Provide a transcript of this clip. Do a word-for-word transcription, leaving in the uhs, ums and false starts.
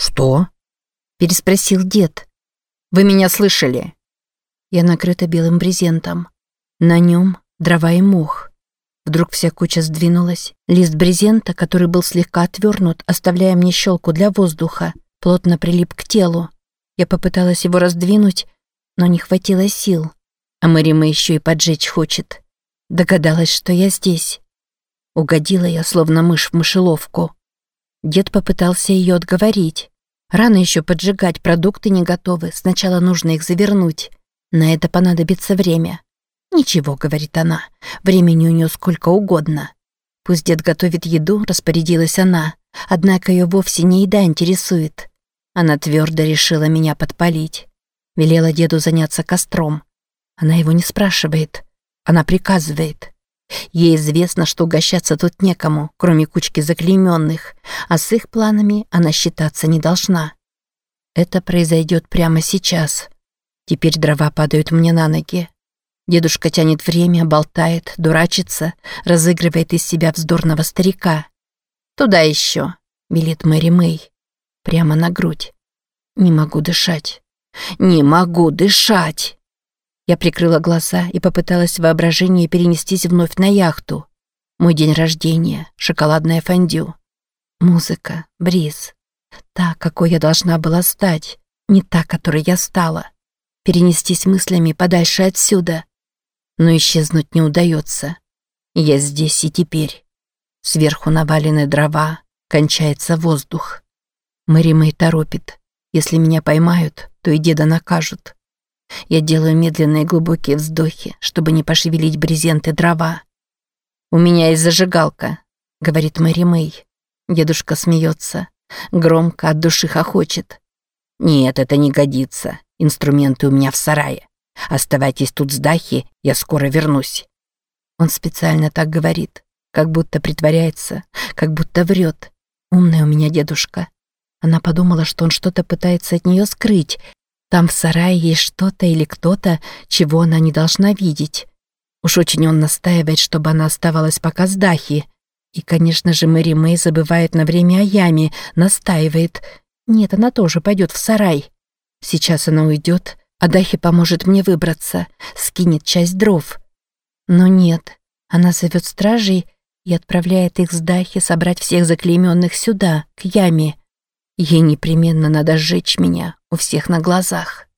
«Что?» – переспросил дед. «Вы меня слышали?» Я накрыта белым брезентом. На нем дрова и мох. Вдруг вся куча сдвинулась. Лист брезента, который был слегка отвернут, оставляя мне щелку для воздуха, плотно прилип к телу. Я попыталась его раздвинуть, но не хватило сил. А Мэрима еще и поджечь хочет. Догадалась, что я здесь. Угодила я, словно мышь в мышеловку. Дед попытался ее отговорить. Рано еще поджигать, продукты не готовы, сначала нужно их завернуть. На это понадобится время. «Ничего», — говорит она, — «времени у нее сколько угодно». Пусть дед готовит еду, распорядилась она, однако ее вовсе не еда интересует. Она твердо решила меня подпалить. Велела деду заняться костром. Она его не спрашивает, она приказывает. Ей известно, что угощаться тут некому, кроме кучки заклейменных, а с их планами она считаться не должна. Это произойдет прямо сейчас. Теперь дрова падают мне на ноги. Дедушка тянет время, болтает, дурачится, разыгрывает из себя вздорного старика. «Туда еще», — велит Мэри Мэй. Прямо на грудь. Не могу дышать. Не могу дышать. Я прикрыла глаза и попыталась в воображении перенестись вновь на яхту. Мой день рождения, шоколадное фондю. Музыка, бриз. Та, какой я должна была стать, не та, которой я стала. Перенестись мыслями подальше отсюда. Но исчезнуть не удается. Я здесь и теперь. Сверху навалены дрова, кончается воздух. Мэри Мэй торопит. Если меня поймают, то и деда накажут. Я делаю медленные глубокие вздохи, чтобы не пошевелить брезент и дрова. «У меня есть зажигалка», — говорит Мэри Мэй. Дедушка смеется. Громко, от души хохочет. «Нет, это не годится. Инструменты у меня в сарае. Оставайтесь тут с Дахи, я скоро вернусь». Он специально так говорит, как будто притворяется, как будто врет. Умный у меня дедушка. Она подумала, что он что-то пытается от нее скрыть. Там в сарае есть что-то или кто-то, чего она не должна видеть. Уж очень он настаивает, чтобы она оставалась пока с Дахи. И, конечно же, Мэри Мэй забывает на время о яме, настаивает. Нет, она тоже пойдет в сарай. Сейчас она уйдет, а Дахи поможет мне выбраться, скинет часть дров. Но нет, она зовет стражей и отправляет их с Дахи собрать всех заклейменных сюда, к яме. Ей непременно надо сжечь меня у всех на глазах.